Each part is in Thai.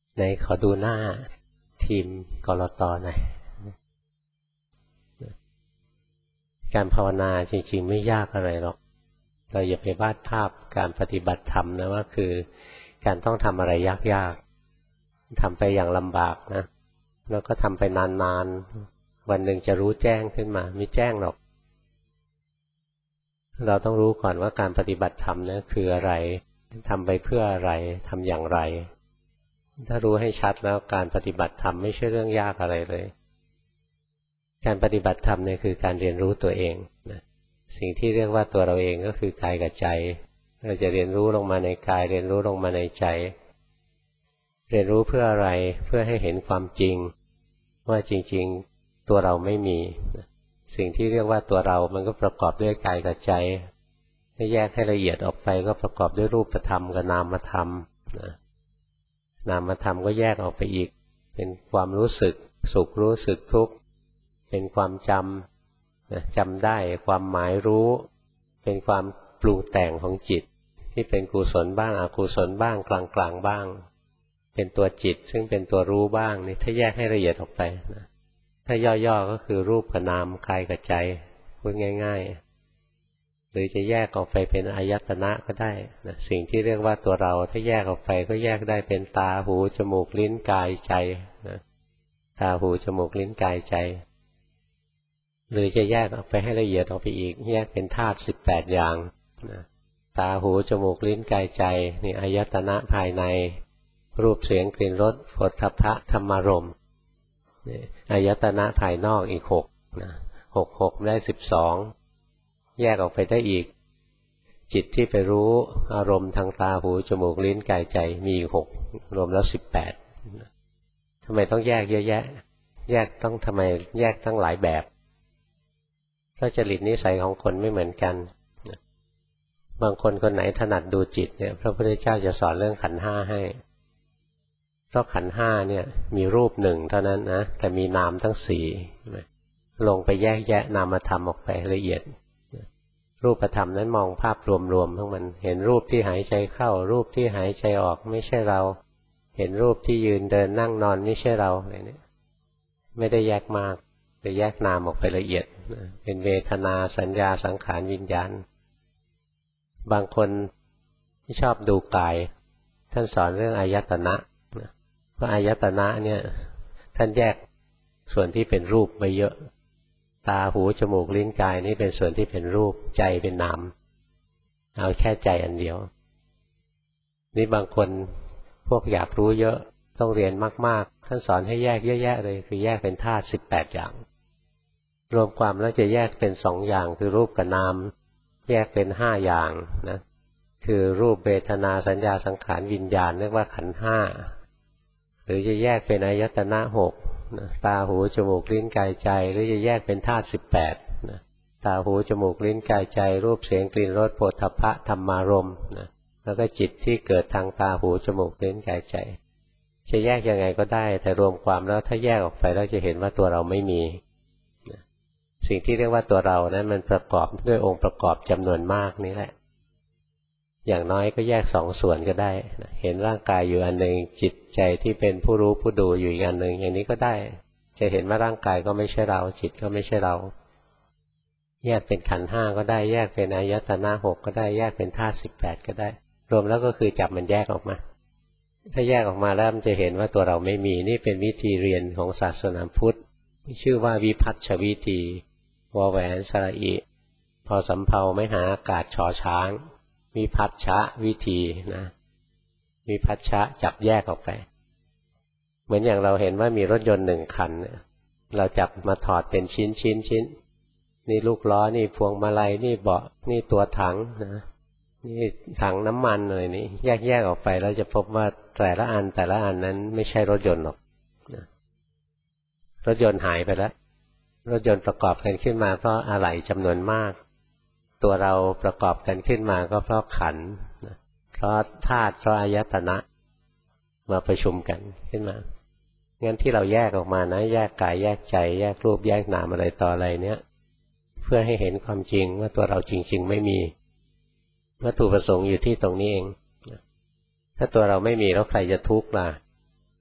ไหนขอดูหน้าทีมกลตหน่อยการภาวนาจริงๆไม่ยากอะไรหรอกเราอย่าไปวาดภาพการปฏิบัติธรรมนะว่าคือการต้องทำอะไรยากๆทำไปอย่างลำบากนะแล้วก็ทำไปนานๆวันหนึ่งจะรู้แจ้งขึ้นมาไม่แจ้งหรอกเราต้องรู้ก่อนว่าการปฏิบัติธรรมนะคืออะไรทำไปเพื่ออะไรทำอย่างไรถ้ารู้ให้ชัดแล้วการปฏิบัติธรรมไม่ใช่เรื่องยากอะไรเลยการปฏิบัติธรรมเนี่ยคือการเรียนรู้ตัวเองนะสิ่งที่เรียกว่าตัวเราเองก็คือกายกับใจเราจะเรียนรู้ลงมาในกายเรียนรู้ลงมาในใจเรียนรู้เพื่ออะไรเพื่อให้เห็นความจริงว่าจริงๆตัวเราไม่มีสิ่งที่เรียกว่าตัวเรามันก็ประกอบด้วยกายกับใจถ้าแยกให้ละเอียดออกไปก็ประกอบด้วยรูปธรรมกับนามธรรมนามธรรมก็แยกออกไปอีกเป็นความรู้สึกสุขรู้สึกทุกข์เป็นความจำได้ความหมายรู้เป็นความปรุงแต่งของจิตที่เป็นกุศลบ้างอกุศลบ้างกลางๆบ้างเป็นตัวจิตซึ่งเป็นตัวรู้บ้างนี่ถ้าแยกให้ละเอียดออกไปนะถ้าย่อๆก็คือรูปกับนามกายกับใจพูดง่ายๆหรือจะแยกออกไปเป็นอายตนะก็ได้นะสิ่งที่เรียกว่าตัวเราถ้าแยกออกไปก็แยกได้เป็นตาหูจมูกลิ้นกายใจนะตาหูจมูกลิ้นกายใจหรือจะแยกออกไปให้ละเอียดออกไปอีกแยกเป็นธาตุ18อย่างนะตาหูจมูกลิ้นกายใจนี่อายตนะภายในรูปเสียงกลิ่นรสโผฏฐัพพะธรรมารมณ์อายตนะภายนอกอีก6นะ6ได้12แยกออกไปได้อีกจิตที่ไปรู้อารมณ์ทางตาหูจมูกลิ้นกายใจมีอีก6รวมแล้ว18ทำไมต้องแยกเยอะแยะแยกต้องทำไมแยกตั้งหลายแบบเพราะจริตนิสัยของคนไม่เหมือนกันบางคนคนไหนถนัดดูจิตเนี่ยพระพุทธเจ้าจะสอนเรื่องขันธ์5ให้เพราะขันธ์5เนี่ยมีรูป1เท่านั้นนะแต่มีนามทั้ง4ลงไปแยกแยะนามธรรมออกไปละเอียดรูปธรรมนั้นมองภาพรวมๆทั้งมันเห็นรูปที่หายใจเข้ารูปที่หายใจออกไม่ใช่เราเห็นรูปที่ยืนเดินนั่งนอนไม่ใช่เราอะไรเนี่ยไม่ได้แยกมากแต่แยกนามออกไปละเอียดเป็นเวทนาสัญญาสังขารวิญญาณบางคนที่ชอบดูกายท่านสอนเรื่องอายตนะเพราะอายตนะเนี่ยท่านแยกส่วนที่เป็นรูปไว้เยอะตาหูจมูกลิ้นกายนี่เป็นส่วนที่เป็นรูปใจเป็นนามเอาแค่ใจอันเดียวนี่บางคนพวกอยากรู้เยอะต้องเรียนมากๆท่านสอนให้แยกเยอะแยะเลยคือแยกเป็นธาตุ18อย่างรวมความแล้วจะแยกเป็น2อย่างคือรูปกับนามแยกเป็น5อย่างนะคือรูปเวทนาสัญญาสังขารวิญญาณเรียกว่าขันธ์5หรือจะแยกเป็นอายตนะ6นะตาหูจมูกลิ้นกายใจหรือจะแยกเป็นธาตุ18นะตาหูจมูกลิ้นกายใจรูปเสียงกลิ่นรสโผฏฐัพพะธรรมารมณ์นะแล้วก็จิตที่เกิดทางตาหูจมูกลิ้นกายใจจะแยกยังไงก็ได้แต่รวมความแล้วถ้าแยกออกไปแล้วจะเห็นว่าตัวเราไม่มีสิ่งที่เรียกว่าตัวเรานั้นมันประกอบด้วยองค์ประกอบจำนวนมากนี่แหละอย่างน้อยก็แยก2ส่วนก็ได้เห็นร่างกายอยู่อันหนึ่งจิตใจที่เป็นผู้รู้ผู้ดูอยู่อีกอันหนึ่งอย่างนี้ก็ได้จะเห็นว่าร่างกายก็ไม่ใช่เราจิตก็ไม่ใช่เราแยกเป็นขันธ์5ก็ได้แยกเป็นอายตนะ6ก็ได้แยกเป็นธาตุ18ก็ได้รวมแล้วก็คือจับมันแยกออกมาถ้าแยกออกมาแล้วมันจะเห็นว่าตัวเราไม่มีนี่เป็นวิธีเรียนของศาสนาพุทธชื่อว่าวิพัชชวิธีวแหวนสระอิพอสำเภาไม่หาอากาศชอช้างวิพัชชะวิธีนะวิพัชชะจับแยกออกไปเหมือนอย่างเราเห็นว่ามีรถยนต์1คันเราจับมาถอดเป็นชิ้นนี่ลูกล้อนี่พวงมาลัยนี่เบาะนี่ตัวถังนะนี่ถังน้ำมันเลยนี่แยกออกไปแล้วจะพบว่าแต่ละอันนั้นไม่ใช่รถยนต์หรอกนะรถยนต์หายไปแล้วรถยนต์ประกอบกันขึ้นมาเพราะอะไหล่จำนวนมากตัวเราประกอบกันขึ้นมาก็เพราะขันธ์เพราะธาตุเพราะอายตนะมาประชุมกันขึ้นมางั้นที่เราแยกออกมานะแยกกายแยกใจแยกรูปแยกนามอะไรต่ออะไรเนี้ยเพื่อให้เห็นความจริงว่าตัวเราจริงๆไม่มีวัตถุประสงค์อยู่ที่ตรงนี้เองถ้าตัวเราไม่มีแล้วใครจะทุกข์ล่ะ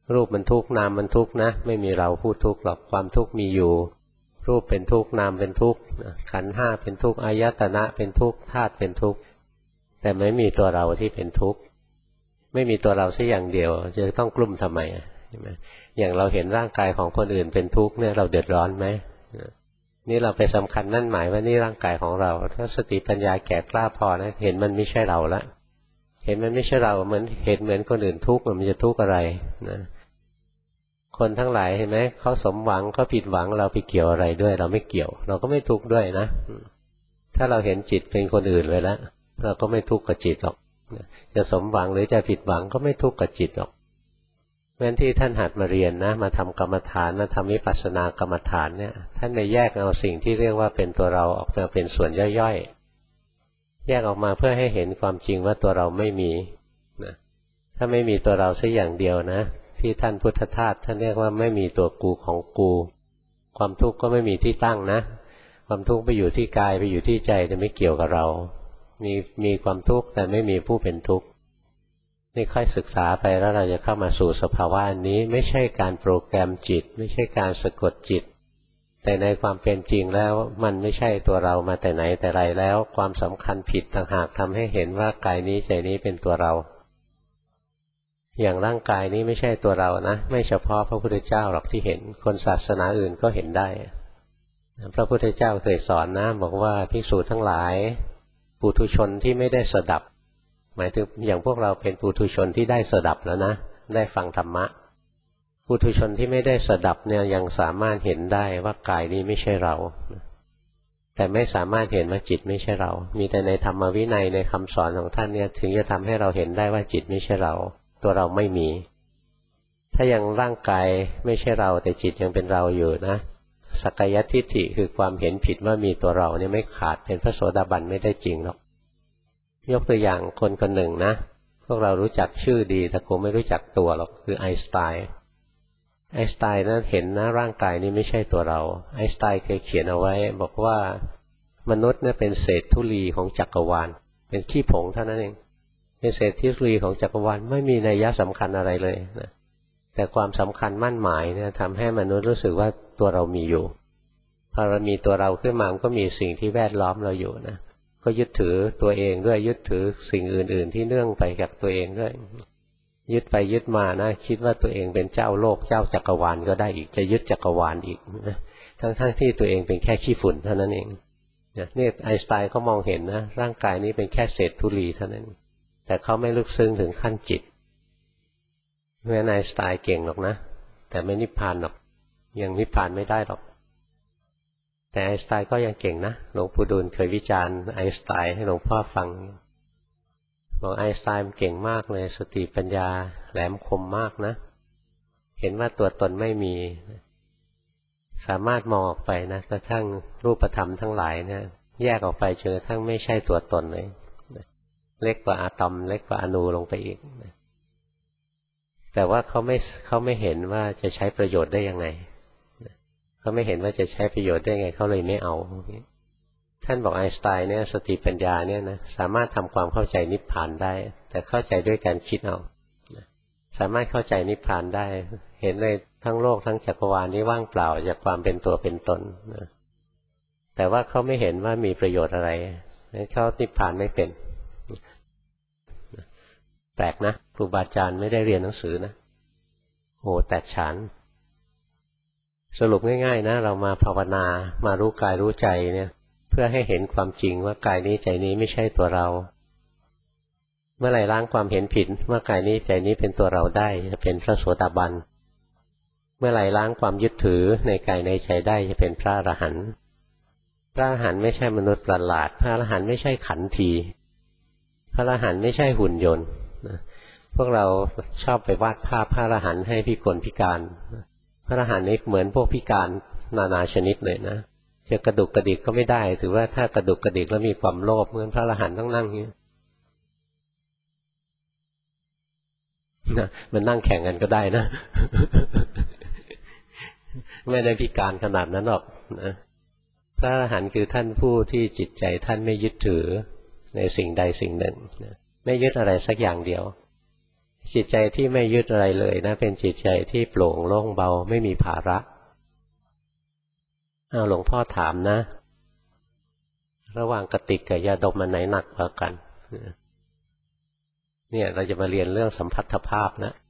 รูปมันทุกข์นามมันทุกข์นะไม่มีเราพูดทุกข์หรอกความทุกข์มีอยู่รูปเป็นทุกข์นามเป็นทุกข์ขันธ์ห้าเป็นทุกข์อายตนะเป็นทุกข์ธาตุเป็นทุกข์แต่ไม่มีตัวเราที่เป็นทุกข์ไม่มีตัวเราสักอย่างเดียวจะต้องกลุ้มทำไมใช่ไหมอย่างเราเห็นร่างกายของคนอื่นเป็นทุกข์เนี่ยเราเดือดร้อนไหมนี่เราไปสำคัญนั่นหมายว่านี่ร่างกายของเราถ้าสติปัญญาแก่กล้าพอนะเห็นมันไม่ใช่เราละเห็นมันไม่ใช่เราเหมือนเห็นเหมือนคนอื่นทุกข์มันจะทุกข์อะไรนะคนทั้งหลายเห็นไหมเขาสมหวังเขาผิดหวังเราไปเกี่ยวอะไรด้วยเราไม่เกี่ยวเราก็ไม่ทุกข์ด้วยนะถ้าเราเห็นจิตเป็นคนอื่นเลยแล้วเราก็ไม่ทุกข์กับจิตหรอกจะสมหวังหรือจะผิดหวังก็ไม่ทุกข์กับจิตหรอกเพราะฉะนั้นที่ท่านหัดมาเรียนนะมาทำกรรมฐานมาทำวิปัสสนากรรมฐานเนี่ยท่านไปแยกเอาสิ่งที่เรียกว่าเป็นตัวเราออกมาเป็นส่วนย่อยๆแยกออกมาเพื่อให้เห็นความจริงว่าตัวเราไม่มีนะถ้าไม่มีตัวเราสักอย่างเดียวนะที่ท่านพุทธทาสท่านเรียกว่าไม่มีตัวกูของกูความทุกข์ก็ไม่มีที่ตั้งนะความทุกข์ไปอยู่ที่กายไปอยู่ที่ใจแต่ไม่เกี่ยวกับเรามีความทุกข์แต่ไม่มีผู้เป็นทุกข์นี่ค่อยศึกษาไปแล้วเราจะเข้ามาสู่สภาวะอันนี้ไม่ใช่การโปรแกรมจิตไม่ใช่การสะกดจิตแต่ในความเป็นจริงแล้วมันไม่ใช่ตัวเรามาแต่ไหนแต่ไรแล้วความสำคัญผิดต่างหากทำให้เห็นว่ากายนี้ใจนี้เป็นตัวเราอย่างร่างกายนี้ไม่ใช่ตัวเรานะไม่เฉพาะพระพุทธเจ้าหรอกที่เห็นคนศาสนาอื่นก็เห็นได้พระพุทธเจ้าเคยสอนนะบอกว่าภิกษุทั้งหลายปุถุชนที่ไม่ได้สดับหมายถึงอย่างพวกเราเป็นปุถุชนที่ได้สดับแล้วนะได้ฟังธรรมะปุถุชนที่ไม่ได้สดับเนี่ยยังสามารถเห็นได้ว่ากายนี้ไม่ใช่เราแต่ไม่สามารถเห็นว่าจิตไม่ใช่เรามีแต่ในธรรมวินัยในคำสอนของท่านเนี่ยถึงจะทำให้เราเห็นได้ว่าจิตไม่ใช่เราตัวเราไม่มีถ้ายังร่างกายไม่ใช่เราแต่จิตยังเป็นเราอยู่นะสักกายทิฏฐิคือความเห็นผิดว่ามีตัวเราเนี่ยไม่ขาดเป็นพระโสดาบันไม่ได้จริงหรอกยกตัวอย่างคนคนหนึ่งนะพวกเรารู้จักชื่อดีแต่คงไม่รู้จักตัวหรอกคือไอน์สไตน์นั้นเห็นนะร่างกายนี้ไม่ใช่ตัวเราไอน์สไตน์เคยเขียนเอาไว้บอกว่ามนุษย์เนี่ยเป็นเศษธุลีของจักรวาลเป็นขี้ผงเท่านั้นเองเป็นเศษธุลีของจักรวาลไม่มีนัยสำคัญอะไรเลยนะแต่ความสำคัญมั่นหมายเนี่ยทำให้มนุษย์รู้สึกว่าตัวเรามีอยู่พอเรามีตัวเราขึ้นมามันก็มีสิ่งที่แวดล้อมเราอยู่นะก็ยึดถือตัวเองด้วยยึดถือสิ่งอื่นๆที่เนื่องไปจากตัวเองด้วยยึดไปยึดมานะคิดว่าตัวเองเป็นเจ้าโลกเจ้าจักรวาลก็ได้อีกจะยึดจักรวาลอีกนะทั้งที่ตัวเองเป็นแค่ขี้ฝุ่นเท่านั้นเองนี่ไอน์สไตน์เขามองเห็นนะร่างกายนี้เป็นแค่เศษธุลีเท่านั้นแต่เขาไม่ลึกซึ้งถึงขั้นจิตเพราะฉะนั้นไอน์สไตน์เก่งหรอกนะแต่ไม่นิพพานหรอกยังนิพพานไม่ได้หรอกแต่ไอน์สไตน์ก็ยังเก่งนะหลวงปู่ดูลเคยวิจารณ์ไอน์สไตน์ให้หลวงพ่อฟังบอกไอน์สไตน์เก่งมากเลยสติปัญญาแหลมคมมากนะเห็นว่าตัวตนไม่มีสามารถมองออกไปนะกระทั่งรูปธรรมทั้งหลายเนี่ยแยกออกไปจนกระทั่งไม่ใช่ตัวตนเลยเล็กกว่าอะตอมเล็กกว่าอนูลงไปอีกแต่ว่าเขาไม่เห็นว่าจะใช้ประโยชน์ได้ยังไงเขาไม่เห็นว่าจะใช้ประโยชน์ได้ไงเขาเลยไม่เอาท่านบอกไอน์สไตน์เนี่ยสติปัญญาเนี่ยนะสามารถทำความเข้าใจนิพพานได้แต่เข้าใจด้วยการคิดเอาสามารถเข้าใจนิพพานได้เห็นเลยทั้งโลกทั้งจักรวาลนี้ว่างเปล่าจากความเป็นตัวเป็นตนแต่ว่าเขาไม่เห็นว่ามีประโยชน์อะไรเขานิพพานไม่เป็นแปลกนะครูบาอาจารย์ไม่ได้เรียนหนังสือนะโอ้แตกฉานสรุปง่ายๆนะเรามาภาวนามารู้กายรู้ใจเนี่ยเพื่อให้เห็นความจริงว่ากายนี้ใจนี้ไม่ใช่ตัวเราเมื่อไหร่ล้างความเห็นผิดว่ากายนี้ใจนี้เป็นตัวเราได้จะเป็นพระโสดาบันเมื่อไหร่ล้างความยึดถือในกายในใจได้จะเป็นพระอรหันต์พระอรหันต์ไม่ใช่มนุษย์ประหลาดพระอรหันต์ไม่ใช่ขันทีพระอรหันต์ไม่ใช่หุ่นยนต์พวกเราชอบไปวาดภาพพระอรหันต์ให้พิกลพิการพระอรหันต์นี้เหมือนพวกพิการนานาชนิดเลยนะจะกระดุกกระดิกก็ไม่ได้ถือว่าถ้ากระดุกกระดิกแล้วมีความโลภเหมือนพระอรหันต์ต้องนั่งอย่างนี้มันนั่งแข่งกันก็ได้นะ ไม่ได้พิการขนาดนั้นหรอกนะพระอรหันต์คือท่านผู้ที่จิตใจท่านไม่ยึดถือในสิ่งใดสิ่งหนึ่งนะไม่ยึดอะไรสักอย่างเดียวจิตใจที่ไม่ยึดอะไรเลยนะเป็นจิตใจที่โปร่งโล่งเบาไม่มีภาระหลวงพ่อถามนะระหว่างกติกกับยาดมอันไหนหนักกว่ากันเนี่ยเราจะมาเรียนเรื่องสัมพัทธภาพนะ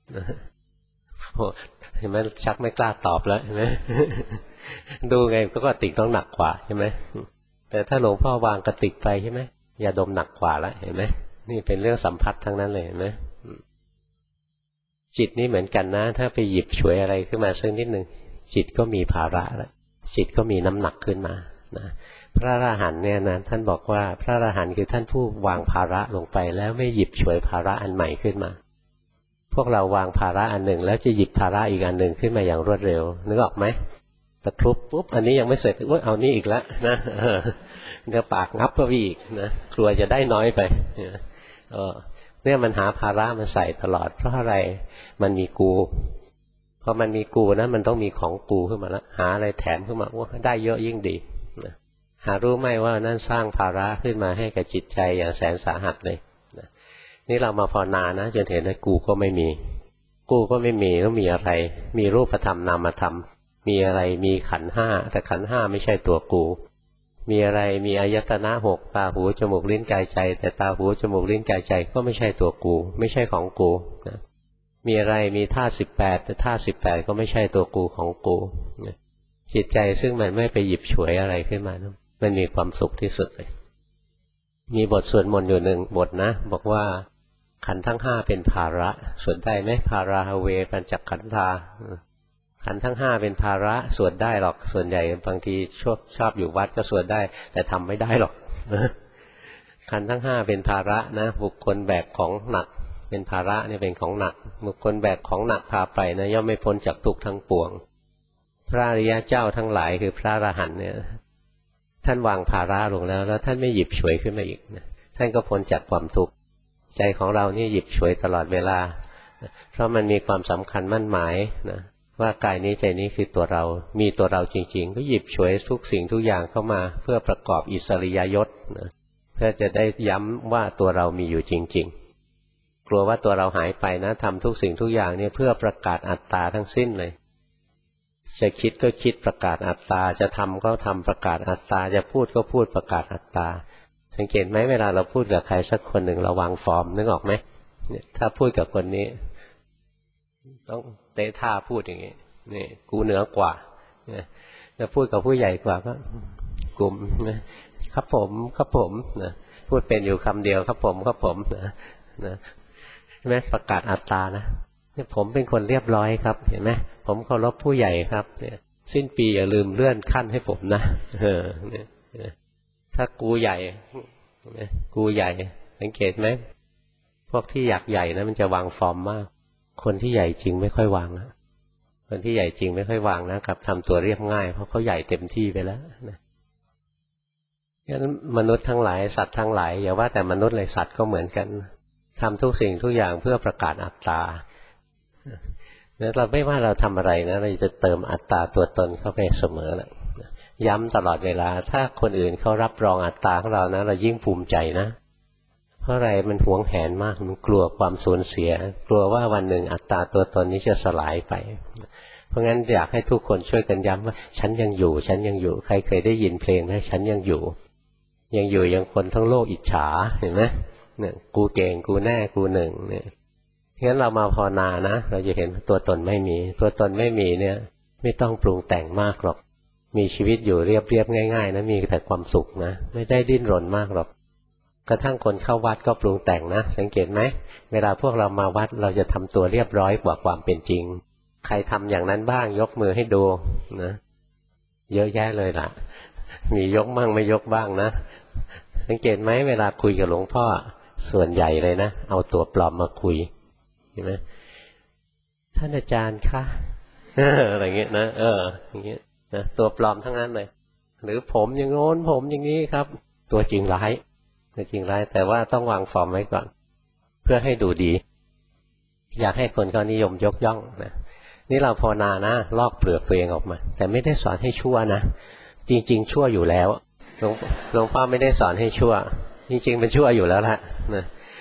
เห็นไหมชักไม่กล้าตอบแล้วเห็นไหมดูไงก็กติกต้องหนักกว่าใช่ไหมแต่ถ้าหลวงพ่อวางกติกไปใช่ไหมยาดมหนักกว่าแล้วเห็นไหมนี่เป็นเรื่องสัมพัทธ์ทั้งนั้นเลยเห็นไหมจิตนี่เหมือนกันนะถ้าไปหยิบฉวยอะไรขึ้นมาสักนิดหนึ่งจิตก็มีภาระแล้วจิตก็มีน้ำหนักขึ้นมานะพระอรหันต์เนี่ยนะท่านบอกว่าพระอรหันต์คือท่านผู้วางภาระลงไปแล้วไม่หยิบฉวยภาระอันใหม่ขึ้นมาพวกเราวางภาระอันหนึ่งแล้วจะหยิบภาระอีกอันหนึ่งขึ้นมาอย่างรวดเร็วนึกออกไหมตะครุบปุ๊บอันนี้ยังไม่เสร็จเอานี่อีกแล้วนะเดี๋ยวปากงับก็อีกนะกลัวจะได้น้อยไปเนี่ยมันหาภาระมาใส่ตลอดเพราะอะไรมันมีกูพอมันมีกูนะมันต้องมีของกูขึ้นมาแล้วหาอะไรแถมขึ้นมาว่าได้เยอะยิ่งดีนะหารู้ไหมว่านั่นสร้างภาระขึ้นมาให้กับจิตใจอย่างแสนสาหัสเลยนะนี่เรามาภาวนานะจนเห็นว่ากูก็ไม่มีกูก็ไม่มีแล้วมีอะไรมีรูปธรรมนามธรรมมีอะไรมีขันธ์ห้าแต่ขันธ์ห้าไม่ใช่ตัวกูมีอะไรมีอายตนะหกตาหูจมูกลิ้นกายใจแต่ตาหูจมูกลิ้นกายใจก็ไม่ใช่ตัวกูไม่ใช่ของกูนะมีอะไรมีธาตุ18แต่ธาตุ18ก็ไม่ใช่ตัวกูของกูนะจิตใจซึ่งมันไม่ไปหยิบฉวยอะไรขึ้นมานะมันมีความสุขที่สุดเลยมีบทสวดมนต์อยู่หนึ่งบทนะบอกว่าขันธ์ทั้งห้าเป็นภาระสวดได้ไหมภาราเวปัญจขันธาขันธ์ทั้งห้าเป็นภาระสวดได้หรอกส่วนใหญ่บางทีชอบอยู่วัดก็สวดได้แต่ทำไม่ได้หรอกขันธ์ทั้งห้าเป็นภาระนะบุคคลแบกของหนักเป็นภาระนี่เป็นของหนักบุคคลแบกของหนักพาไปนะย่อมไม่พ้นจากทุกข์ทั้งปวงพระอริยเจ้าทั้งหลายคือพระอรหันต์เนี่ยท่านวางภาระลงแล้วท่านไม่หยิบฉวยขึ้นมาอีกนะท่านก็พ้นจากความทุกข์ใจของเรานี่หยิบฉวยตลอดเวลาเพราะมันมีความสำคัญมั่นหมายนะว่ากายนี้ใจนี้คือตัวเรามีตัวเราจริงๆก็หยิบฉวยทุกสิ่งทุกอย่างเข้ามาเพื่อประกอบอิสริยยศนะเพื่อจะได้ย้ำว่าตัวเรามีอยู่จริงๆกลัวว่าตัวเราหายไปนะทำทุกสิ่งทุกอย่างเนี่ยเพื่อประกาศอัตตาทั้งสิ้นเลยจะคิดก็คิดประกาศอัตตาจะทำก็ทำประกาศอัตตาจะพูดก็พูดประกาศอัตตาสังเกตไหมเวลาเราพูดกับใครสักคนหนึ่งเราวางฟอร์มนึกออกไหมเนี่ยถ้าพูดกับคนนี้ต้องเตะท่าพูดอย่างนี้นี่กูเหนือกว่าเนี่ยจะพูดกับผู้ใหญ่กว่าก็กลุ่มนะครับผมครับผมนะพูดเป็นอยู่คำเดียวครับผมครับผมนะใช่ไหมประกาศอัตตานะเนี่ยผมเป็นคนเรียบร้อยครับเห็นไหมผมเคารพผู้ใหญ่ครับเนี่ยสิ้นปีอย่าลืมเลื่อนขั้นให้ผมนะเนี่ยถ้ากูใหญ่กูใหญ่สังเกตไหมพวกที่อยากใหญ่นะมันจะวางฟอร์มมากคนที่ใหญ่จริงไม่ค่อยวางนะคนที่ใหญ่จริงไม่ค่อยวางนะครับทำตัวเรียบง่ายเพราะเขาใหญ่เต็มที่ไปแล้วนะงั้นมนุษย์ทั้งหลายสัตว์ทั้งหลายอย่าว่าแต่มนุษย์เลยสัตว์ก็เหมือนกันทำทุกสิ่งทุกอย่างเพื่อประกาศอัตตาแล้วเราไม่ว่าเราทำอะไรนะเราจะเติมอัตตาตัวตนเข้าไปเสมอแหละย้ำตลอดเวลาถ้าคนอื่นเขารับรองอัตตาของเรานะเรายิ่งภูมิใจนะเพราะอะไรมันหวงแหนมากมันกลัวความสูญเสียกลัวว่าวันหนึ่งอัตตาตัวตนนี้จะสลายไปเพราะงั้นอยากให้ทุกคนช่วยกันย้ำว่าฉันยังอยู่ฉันยังอยู่ใครเคยได้ยินเพลงนะฉันยังอยู่ยังคนทั้งโลกอิจฉาเห็นไหมเนี่ยกูเก่งกูแน่กูหนึ่งเนี่ยงั้นเรามาภาวนานะเราจะเห็นตัวตนไม่มีตัวตนไม่มีเนี่ยไม่ต้องปรุงแต่งมากหรอกมีชีวิตอยู่เรียบง่ายๆนะมีแต่ความสุขนะไม่ได้ดิ้นรนมากหรอกกระทั่งคนเข้าวัดก็ปรุงแต่งนะสังเกตไหมเวลาพวกเรามาวัดเราจะทำตัวเรียบร้อยกว่าความเป็นจริงใครทำอย่างนั้นบ้างยกมือให้ดูนะเยอะแยะเลยล่ะมียกบ้างไม่ยกบ้างนะสังเกตไหมเวลาคุยกับหลวงพ่อส่วนใหญ่เลยนะเอาตัวปลอมมาคุยเห็นไหมท่านอาจารย์คะอะไรเงี้ยนะอย่างเงี้ยนะตัวปลอมทั้งนั้นเลยหรือผมอย่างโน้นผมอย่างนี้ครับตัวจริงร้ายแต่ว่าต้องวางฟอร์มไว้ก่อนเพื่อให้ดูดีอยากให้คนเขานิยมยกย่องนะนี่เราภาวนานะลอกเปลือกตัวเองออกมาแต่ไม่ได้สอนให้ชั่วนะจริงๆชั่วอยู่แล้วหลวงพ่อไม่ได้สอนให้ชั่วจริงๆมันชั่วอยู่แล้วล่ะนะ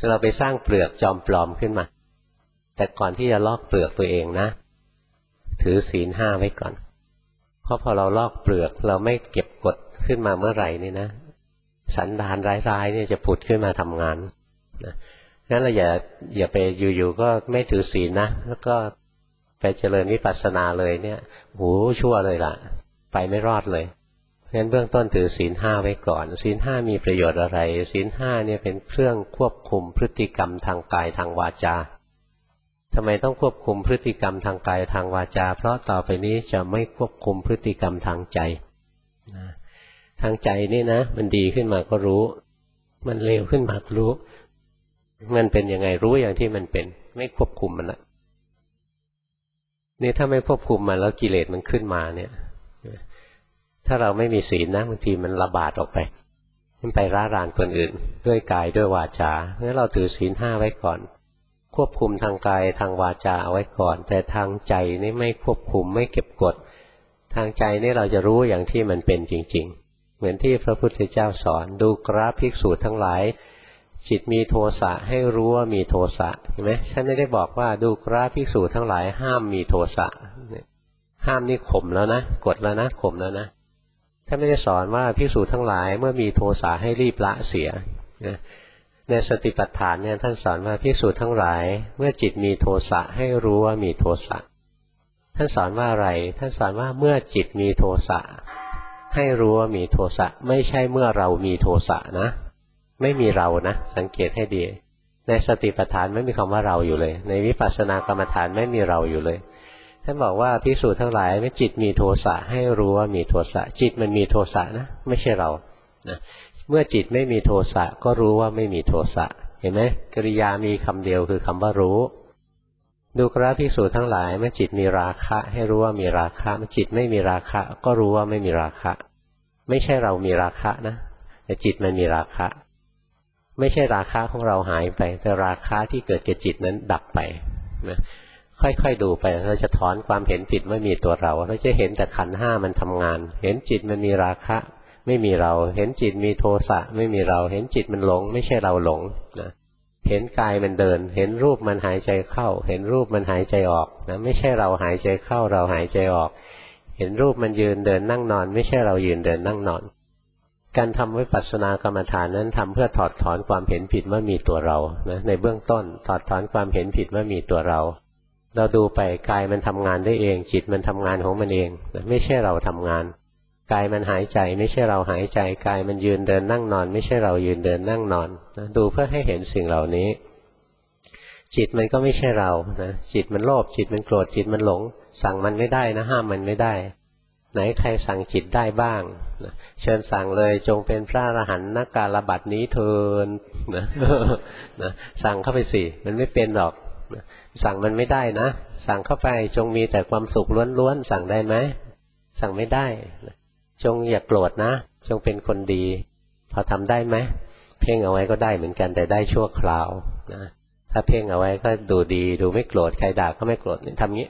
เราไปสร้างเปลือกจอมปลอมขึ้นมาแต่ก่อนที่จะลอกเปลือกตัวเองนะถือศีล 5ไว้ก่อนเพราะพอเราลอกเปลือกเราไม่เก็บกดขึ้นมาเมื่อไหร่นี่นะสันดานร้ายๆเนี่ยจะผุดขึ้นมาทำงานนะงั้นเราอย่าไปอยู่ๆก็ไม่ถือศีลนะแล้วก็ไปเจริญวิปัสสนาเลยเนี่ยโหชั่วเลยล่ะไปไม่รอดเลยงั้นเบื้องต้นถือศีล 5ไว้ก่อนศีล 5มีประโยชน์อะไรศีล 5เนี่ยเป็นเครื่องควบคุมพฤติกรรมทางกายทางวาจาทำไมต้องควบคุมพฤติกรรมทางกายทางวาจาเพราะต่อไปนี้จะไม่ควบคุมพฤติกรรมทางใจทางใจนี่นะมันดีขึ้นมาก็รู้มันเลวขึ้นมาก็รู้มันเป็นยังไงรู้อย่างที่มันเป็นไม่ควบคุมมันละนี่ถ้าไม่ควบคุมมันแล้วกิเลสมันขึ้นมาเนี่ยถ้าเราไม่มีศีลนะบางทีมันระบาดออกไปมันไปร่ารานคนอื่นด้วยกายด้วยวาจาเพราะฉะนั้นเราถือศีล 5ไว้ก่อนควบคุมทางกายทางวาจาเอาไว้ก่อนแต่ทางใจนี่ไม่ควบคุมไม่เก็บกดทางใจนี่เราจะรู้อย่างที่มันเป็นจริงๆเหมือนที่พระพุทธเจ้าสอนดูกราภิกษุทั้งหลายจิตมีโทสะให้รู้ว่ามีโทสะเห็นไหมฉันไม่ได้บอกว่าดูกราภิกษุทั้งหลายห้ามมีโทสะห้ามนี่ข่มแล้วนะกดแล้วนะข่มแล้วนะถ้าไม่ได้สอนว่าภิกษุทั้งหลายเมื่อมีโทสะให้รีบละเสียในสติปัฏฐานเนี่ยท่านสอนว่าภิกษุทั้งหลายเมื่อจิตมีโทสะให้รู้ว่ามีโทสะท่านสอนว่าอะไรท่านสอนว่าเมื่อจิตมีโทสะให้รู้ว่ามีโทสะไม่ใช่เมื่อเรามีโทสะนะไม่มีเรานะสังเกตให้ดีในสติปัฏฐานไม่มีคำว่าเราอยู่เลยในวิปัสสนากรรมฐานไม่มีเราอยู่เลยท่านบอกว่าภิกษุทั้งหลายเมื่อจิตมีโทสะให้รู้ว่ามีโทสะจิตมันมีโทสะนะไม่ใช่เรานะเมื่อจิตไม่มีโทสะก็รู้ว่าไม่มีโทสะเห็นไหมกริยามีคำเดียวคือคำว่ารู้ดูกราภิกษุทั้งหลายเมื่อจิตมีราคะให้รู้ว่ามีราคะเมื่อจิตไม่มีราคะก็รู้ว่าไม่มีราคะไม่ใช่เรามีราคะนะแต่จิตมันมีราคะไม่ใช่ราคะของเราหายไปแต่ราคะที่เกิดแก่จิตนั้นดับไปนะค่อยๆดูไปเราจะถอนความเห็นผิดว่ามีตัวเราเราจะเห็นแต่ขันธ์ 5มันทำงานเห็นจิตมันมีราคะไม่มีเราเห็นจิตมีโทสะไม่มีเราเห็นจิตมันหลงไม่ใช่เราหลงนะเห็นกายมันเดินเห็นรูปมันหายใจเข้าเห็นรูปมันหายใจออกนะไม่ใช่เราหายใจเข้าเราหายใจออกเห็นรูปมันยืนเดินนั่งนอนไม่ใช่เรายืนเดินนั่งนอนการทำวิปัสสนากรรมฐานนั้นทำเพื่อถอดถอนความเห็นผิดว่ามีตัวเรานะในเบื้องต้นถอดถอนความเห็นผิดว่ามีตัวเราเราดูไปกายมันทำงานได้เองจิตมันทำงานของมันเองนะไม่ใช่เราทำงานกายมันหายใจไม่ใช่เราหายใจกายมันยืนเดินนั่งนอนไม่ใช่เรายืนเดินนั่งนอนนะดูเพื่อให้เห็นสิ่งเหล่านี้จิตมันก็ไม่ใช่เรานะจิตมันโลภจิตมันโกรธจิตมันหลงสั่งมันไม่ได้นะห้ามมันไม่ได้ไหนใครสั่งจิตได้บ้างนะเชิญสั่งเลยจงเป็นพระอรหันต์ณกาลบัดนี้เถิดนะนะสั่งเข้าไปสิมันไม่เป็นหรอกนะสั่งมันไม่ได้นะสั่งเข้าไปจงมีแต่ความสุขล้วนๆสั่งได้ไหมสั่งไม่ได้นะจงอย่าโกรธนะจงเป็นคนดีพอทำได้ไหมเพ่งเอาไว้ก็ได้เหมือนกันแต่ได้ชั่วคราวนะถ้าเพ่งเอาไว้ก็ดูดีดูไม่โกรธใครด่าก็ไม่โกรธทำงี้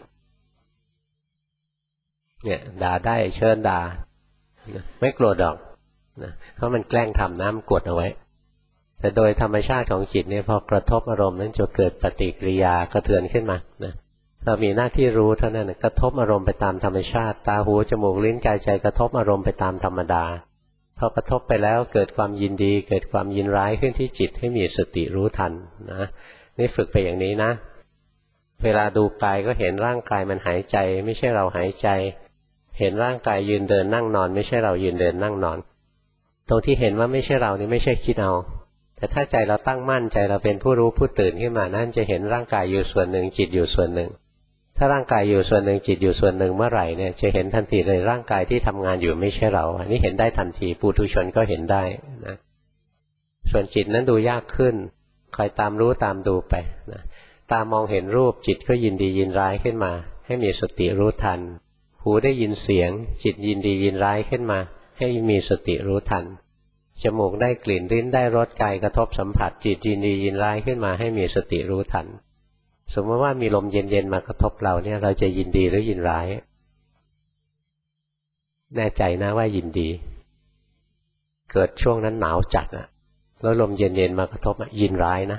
เนี่ยด่าได้เชิญด่าไม่โกรธหรอกนะเพราะมันแกล้งทำน้ำกดเอาไว้แต่โดยธรรมชาติของจิตเนี่ยพอกระทบอารมณ์นั้นจะเกิดปฏิกิริยากระเทือนขึ้นมานะเรามีหน้าที่รู้เท่านั้นกระทบอารมณ์ไปตามธรรมชาติตาหูจมูกลิ้นกายใจกระทบอารมณ์ไปตามธรรมดาพอกระทบไปแล้วเกิดความยินดีเกิดความยินร้ายขึ้นที่จิตให้มีสติรู้ทันนะนี่ฝึกไปอย่างนี้นะเวลาดูกายก็เห็นร่างกายมันหายใจไม่ใช่เราหายใจเห็นร่างกายยืนเดินนั่งนอนไม่ใช่เรายืนเดินนั่งนอนตรงที่เห็นว่าไม่ใช่เรานี่ไม่ใช่คิดเอาแต่ถ้าใจเราตั้งมั่นใจเราเป็นผู้รู้ผู้ตื่นขึ้นมานั่นจะเห็นร่างกายอยู่ส่วนหนึ่งจิตอยู่ส่วนหนึ่งถ้าร่างกายอยู่ส่วนหนึ่งจิตอยู่ส่วนหนึ่งเมื่อไหร่เนี่ยจะเห็นทันทีเลยร่างกายที่ทำงานอยู่ไม่ใช่เราอันนี้เห็นได้ทันทีปุถุชนก็เห็นได้นะส่วนจิตนั้นดูยากขึ้นคอยตามรู้ตามดูไปนะตามองเห็นรูปจิตก็ยินดียินร้ายขึ้นมาให้มีสติรู้ทันหูได้ยินเสียงจิตยินดียินร้ายขึ้นมาให้มีสติรู้ทันจมูกได้กลิ่นลิ้นได้รสกายกระทบสัมผัสจิตยินดียินร้ายขึ้นมาให้มีสติรู้ทันสมมติว่ามีลมเย็นๆมากระทบเราเนี่ยเราจะยินดีหรือยินร้ายแน่ใจนะว่ายินดีเกิดช่วงนั้นหนาวจัดแล้วลมเย็นๆมากระทบยินร้ายนะ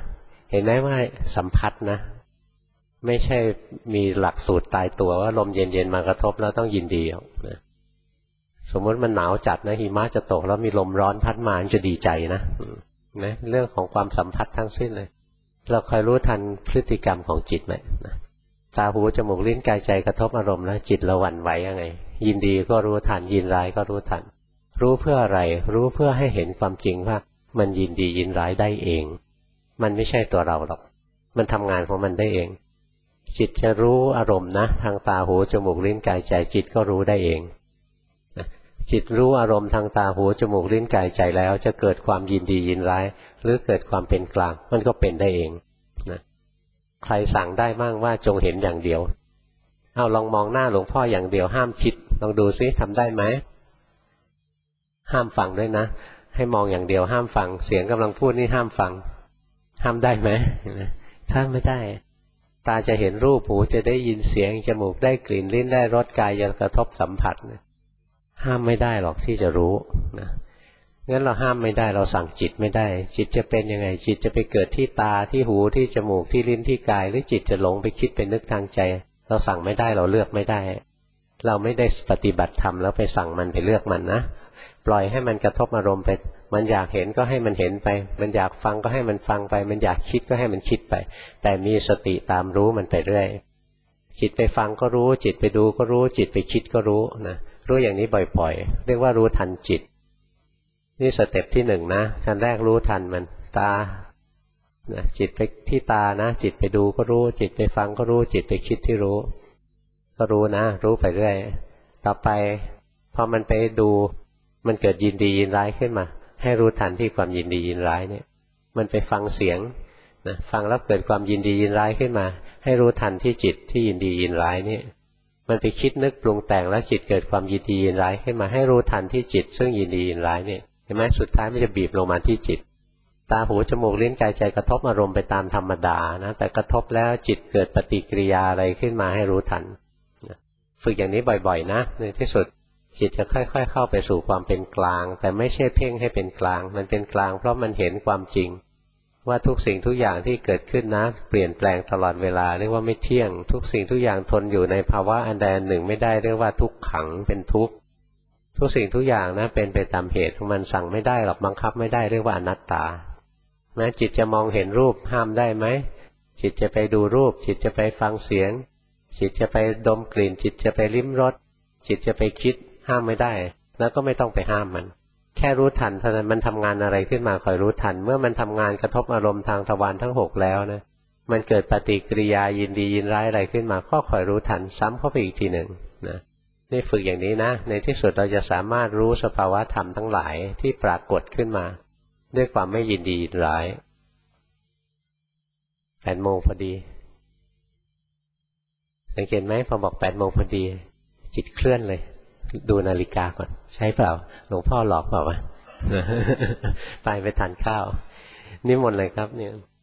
เห็นไหมว่าสัมผัสนะไม่ใช่มีหลักสูตรตายตัวว่าลมเย็นๆมากระทบแล้วต้องยินดีนะสมมติมันหนาวจัดนะหิมะจะตกแล้วมีลมร้อนพัดมาจะดีใจนะเรื่องของความสัมผัสทั้งสิ้นเลยเราคอยรู้ทันพฤติกรรมของจิตไหมตาหูจมูกลิ้นกายใจกระทบอารมณ์แล้วจิตเราหวั่นไหวยังไงยินดีก็รู้ทันยินร้ายก็รู้ทันรู้เพื่ออะไรรู้เพื่อให้เห็นความจริงว่ามันยินดียินร้ายได้เองมันไม่ใช่ตัวเราหรอกมันทำงานของมันได้เองจิตจะรู้อารมณ์นะทางตาหูจมูกลิ้นกายใจจิตก็รู้ได้เองจิตรู้อารมณ์ทางตาหูจมูกลิ้นกายใจแล้วจะเกิดความยินดียินร้ายหรือเกิดความเป็นกลางมันก็เป็นได้เองนะใครสั่งได้บ้างว่าจงเห็นอย่างเดียวเอาลองมองหน้าหลวงพ่ออย่างเดียวห้ามคิดลองดูซิทำได้ไหมห้ามฟังด้วยนะให้มองอย่างเดียวห้ามฟังเสียงกำลังพูดนี่ห้ามฟังห้ามได้ไหมถ้าไม่ได้ตาจะเห็นรูปหูจะได้ยินเสียงจมูกได้กลิ่นลิ้นได้รสกายจะกระทบสัมผัสห้ามไม่ได้หรอกที่จะรู้นะงั้นเราห้ามไม่ได้เราสั่งจิตไม่ได้จิตจะเป็นยังไงจิตจะไปเกิดที่ตาที่หูที่จมูกที่ลิ้นที่กายหรือจิตจะหลงไปคิดไปนึกทางใจเราสั่งไม่ได้เราเลือกไม่ได้เราไม่ได้ปฏิบัติธรรมแล้วไปสั่งมันไปเลือกมันนะปล่อยให้มันกระทบอารมณ์ไปมันอยากเห็นก็ให้มันเห็นไปมันอยากฟังก็ให้มันฟังไปมันอยากคิดก็ให้มันคิดไปแต่มีสติตามรู้มันไปเรื่อยจิตไปฟังก็รู้จิตไปดูก็รู้จิตไปคิดก็รู้นะรู้อย่างนี้บ่อยๆเรียกว่ารู้ทันจิตนี่สเต็ปที่หนึ่งนะขั้นแรกรู้ทันมันตาจิตไปที่ตานะจิตไปดูก็รู้จิตไปฟังก็รู้จิตไปคิดที่รู้ก็รู้นะรู้ไปเรื่อยต่อไปพอมันไปดูมันเกิดยินดียินร้ายขึ้นมาให้รู้ทันที่ความยินดียินร้ายเนี่ยมันไปฟังเสียงนะฟังแล้วเกิดความยินดียินร้ายขึ้นมาให้รู้ทันที่จิตที่ยินดียินร้ายนี่มันไปคิดนึกปรุงแต่งแล้วจิตเกิดความยินดียินร้ายขึ้นมาให้รู้ทันที่จิตซึ่งยินดียินร้ายเนี่ยเห็นไหมสุดท้ายมันจะบีบลงมาที่จิตตาหูจมูกลิ้นกายใจกระทบอารมณ์ไปตามธรรมดานะแต่กระทบแล้วจิตเกิดปฏิกิริยาอะไรขึ้นมาให้รู้ทันฝึกอย่างนี้บ่อยๆนะในที่สุดจิตจะค่อยๆเข้าไปสู่ความเป็นกลางแต่ไม่ใช่เพ่งให้เป็นกลางมันเป็นกลางเพราะมันเห็นความจริงว่าทุกสิ่งทุกอย่างที่เกิดขึ้นนะเปลี่ยนแปลงตลอดเวลาเรียกว่าไม่เที่ยงทุกสิ่งทุกอย่างทนอยู่ในภาวะอันใดอันหนึ่งไม่ได้เรียกว่าทุกขังเป็นทุกข์ทุกสิ่งทุกอย่างนะเป็นไปตามเหตุของมันสั่งไม่ได้หรอกบังคับไม่ได้เรียกว่าอนัตตาแม้จิตจะมองเห็นรูปห้ามได้ไหมจิตจะไปดูรูปจิตจะไปฟังเสียงจิตจะไปดมกลิ่นจิตจะไปลิ้มรสจิตจะไปคิดห้ามไม่ได้แล้วก็ไม่ต้องไปห้ามมันแค่รู้ทันเท่านั้นมันทำงานอะไรขึ้นมาคอยรู้ทันเมื่อมันทำงานกระทบอารมณ์ทางทวารทั้ง6แล้วนะมันเกิดปฏิกิริยายินดียินร้ายอะไรขึ้นมาก็คอยรู้ทันซ้ำเข้าไปอีกทีหนึ่งนะนี่ฝึกอย่างนี้นะในที่สุดเราจะสามารถรู้สภาวะธรรมทั้งหลายที่ปรากฏขึ้นมาด้วยความไม่ยินดียินร้าย8 โมงพอดีสังเกตไหมพอบอก8 โมงพอดีจิตเคลื่อนเลยดูนาฬิกาก่อนใช่เปล่าหลวงพ่อหลอกเปล่าวะ ไปทานข้าวนิมนต์เลยครับเนี่ย